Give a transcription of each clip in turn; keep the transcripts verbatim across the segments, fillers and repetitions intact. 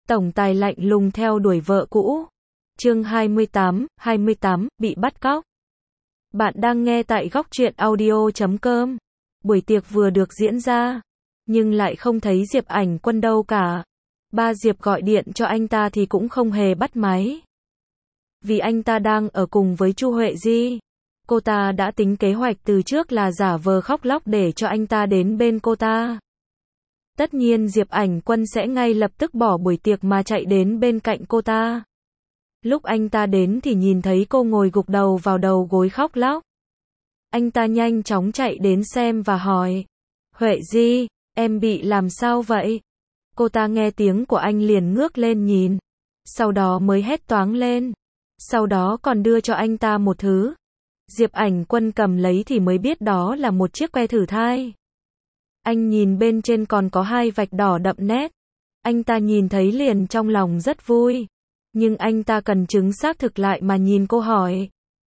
Tổng tài lạnh lùng theo đuổi vợ cũ. Chương hai mươi tám, hai mươi tám, bị bắt cóc. Bạn đang nghe tại góc truyện audio chấm com. Buổi tiệc vừa được diễn ra, nhưng lại không thấy Diệp Ảnh Quân đâu cả. Ba Diệp gọi điện cho anh ta thì cũng không hề bắt máy. Vì anh ta đang ở cùng với Chu Huệ Di. Cô ta đã tính kế hoạch từ trước là giả vờ khóc lóc để cho anh ta đến bên cô ta. Tất nhiên Diệp Ảnh Quân sẽ ngay lập tức bỏ buổi tiệc mà chạy đến bên cạnh cô ta. Lúc anh ta đến thì nhìn thấy cô ngồi gục đầu vào đầu gối khóc lóc. Anh ta nhanh chóng chạy đến xem và hỏi: Huệ Di, em bị làm sao vậy? Cô ta nghe tiếng của anh liền ngước lên nhìn, sau đó mới hét toáng lên. Sau đó còn đưa cho anh ta một thứ. Diệp Ảnh Quân cầm lấy thì mới biết đó là một chiếc que thử thai. Anh nhìn bên trên còn có hai vạch đỏ đậm nét. Anh ta nhìn thấy liền trong lòng rất vui. Nhưng anh ta cần chứng xác thực lại mà nhìn cô hỏi: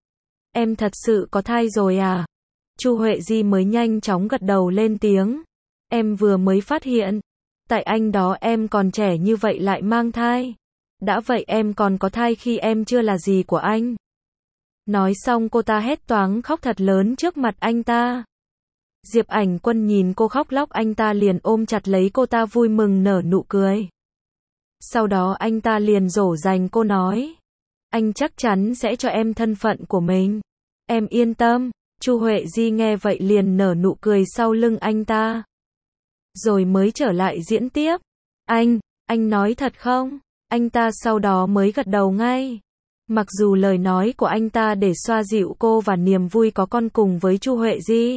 Em thật sự có thai rồi à? Chu Huệ Di mới nhanh chóng gật đầu lên tiếng: Em vừa mới phát hiện. Tại anh đó em còn trẻ như vậy lại mang thai. Đã vậy em còn có thai khi em chưa là gì của anh. Nói xong cô ta hét toáng khóc thật lớn trước mặt anh ta. Diệp Ảnh Quân nhìn cô khóc lóc, anh ta liền ôm chặt lấy cô ta vui mừng nở nụ cười. Sau đó anh ta liền dỗ dành cô nói: Anh chắc chắn sẽ cho em thân phận của mình. Em yên tâm. Chu Huệ Di nghe vậy liền nở nụ cười sau lưng anh ta. Rồi mới trở lại diễn tiếp. Anh, anh nói thật không? Anh ta sau đó mới gật đầu ngay. Mặc dù lời nói của anh ta để xoa dịu cô và niềm vui có con cùng với Chu Huệ Di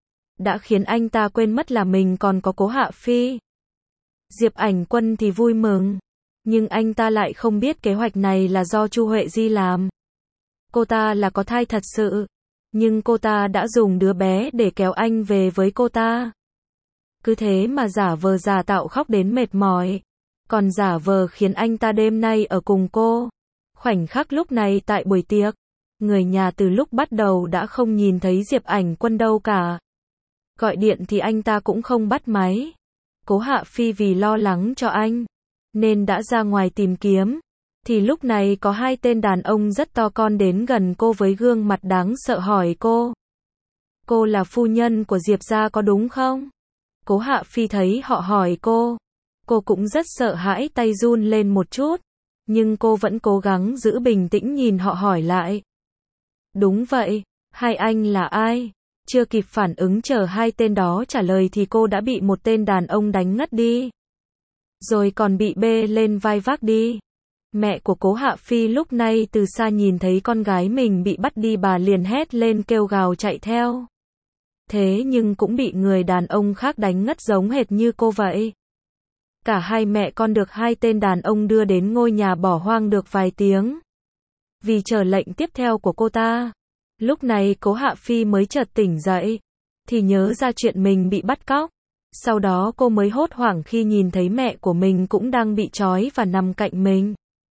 đã khiến anh ta quên mất là mình còn có Cố Hạ Phi. Diệp Ảnh Quân thì vui mừng, nhưng anh ta lại không biết kế hoạch này là do Chu Huệ Di làm. Cô ta là có thai thật sự, nhưng cô ta đã dùng đứa bé để kéo anh về với cô ta. Cứ thế mà giả vờ giả tạo khóc đến mệt mỏi, còn giả vờ khiến anh ta đêm nay ở cùng cô. Khoảnh khắc lúc này tại buổi tiệc, người nhà từ lúc bắt đầu đã không nhìn thấy Diệp Ảnh Quân đâu cả. Gọi điện thì anh ta cũng không bắt máy. Cố Hạ Phi vì lo lắng cho anh, nên đã ra ngoài tìm kiếm. Thì lúc này có hai tên đàn ông rất to con đến gần cô với gương mặt đáng sợ hỏi cô: Cô là phu nhân của Diệp gia có đúng không? Cố Hạ Phi thấy họ hỏi cô, cô cũng rất sợ hãi, tay run lên một chút. Nhưng cô vẫn cố gắng giữ bình tĩnh nhìn họ hỏi lại: Đúng vậy, hai anh là ai? Chưa kịp phản ứng chờ hai tên đó trả lời thì cô đã bị một tên đàn ông đánh ngất đi. Rồi còn bị bê lên vai vác đi. Mẹ của Cố Hạ Phi lúc này từ xa nhìn thấy con gái mình bị bắt đi, bà liền hét lên kêu gào chạy theo. Thế nhưng cũng bị người đàn ông khác đánh ngất giống hệt như cô vậy. Cả hai mẹ con được hai tên đàn ông đưa đến ngôi nhà bỏ hoang được vài tiếng, vì chờ lệnh tiếp theo của cô ta. Lúc này Cố Hạ Phi mới chợt tỉnh dậy, thì nhớ ra chuyện mình bị bắt cóc. Sau đó cô mới hốt hoảng khi nhìn thấy mẹ của mình cũng đang bị trói và nằm cạnh mình.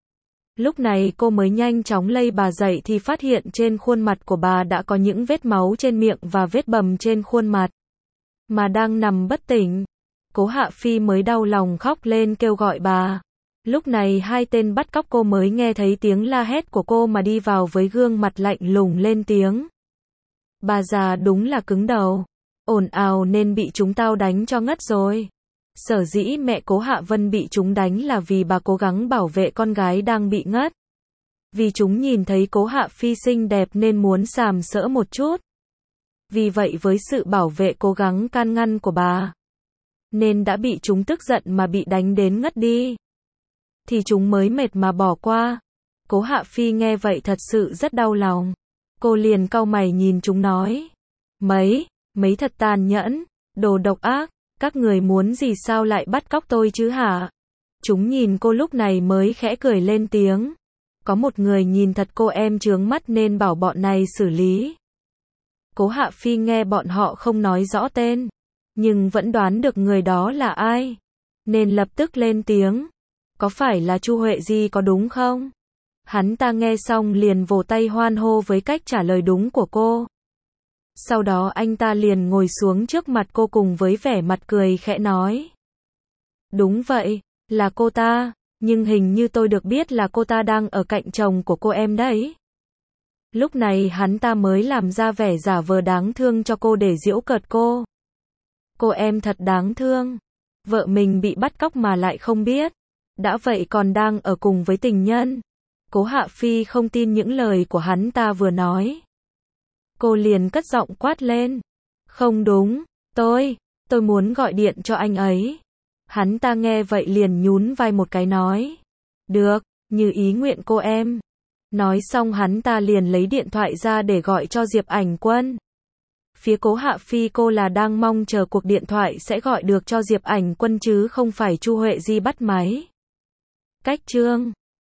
Lúc này cô mới nhanh chóng lay bà dậy thì phát hiện trên khuôn mặt của bà đã có những vết máu trên miệng và vết bầm trên khuôn mặt, mà đang nằm bất tỉnh. Cố Hạ Phi mới đau lòng khóc lên kêu gọi bà. Lúc này hai tên bắt cóc cô mới nghe thấy tiếng la hét của cô mà đi vào với gương mặt lạnh lùng lên tiếng: Bà già đúng là cứng đầu, ồn ào nên bị chúng tao đánh cho ngất rồi. Sở dĩ mẹ Cố Hạ Vân bị chúng đánh là vì bà cố gắng bảo vệ con gái đang bị ngất. Vì chúng nhìn thấy Cố Hạ Phi xinh đẹp nên muốn sàm sỡ một chút. Vì vậy với sự bảo vệ cố gắng can ngăn của bà, nên đã bị chúng tức giận mà bị đánh đến ngất đi. Thì chúng mới mệt mà bỏ qua. Cố Hạ Phi nghe vậy thật sự rất đau lòng. Cô liền cau mày nhìn chúng nói: Mấy, mấy thật tàn nhẫn, đồ độc ác, các người muốn gì sao lại bắt cóc tôi chứ hả? Chúng nhìn cô lúc này mới khẽ cười lên tiếng. Có một người nhìn thật cô em chướng mắt nên bảo bọn này xử lý. Cố Hạ Phi nghe bọn họ không nói rõ tên, nhưng vẫn đoán được người đó là ai, nên lập tức lên tiếng: Có phải là Chu Huệ Di có đúng không? Hắn ta nghe xong liền vỗ tay hoan hô với cách trả lời đúng của cô. Sau đó anh ta liền ngồi xuống trước mặt cô cùng với vẻ mặt cười khẽ nói: Đúng vậy, là cô ta. Nhưng hình như tôi được biết là cô ta đang ở cạnh chồng của cô em đấy. Lúc này hắn ta mới làm ra vẻ giả vờ đáng thương cho cô để giễu cợt cô. Cô em thật đáng thương. Vợ mình bị bắt cóc mà lại không biết. Đã vậy còn đang ở cùng với tình nhân. Cố Hạ Phi không tin những lời của hắn ta vừa nói. Cô liền cất giọng quát lên. Không đúng, tôi, tôi muốn gọi điện cho anh ấy. Hắn ta nghe vậy liền nhún vai một cái nói. Được, như ý nguyện cô em. Nói xong hắn ta liền lấy điện thoại ra để gọi cho Diệp Ảnh Quân. Phía Cố Hạ Phi cô là đang mong chờ cuộc điện thoại sẽ gọi được cho Diệp Ảnh Quân chứ không phải Chu Huệ Di bắt máy. Cách chương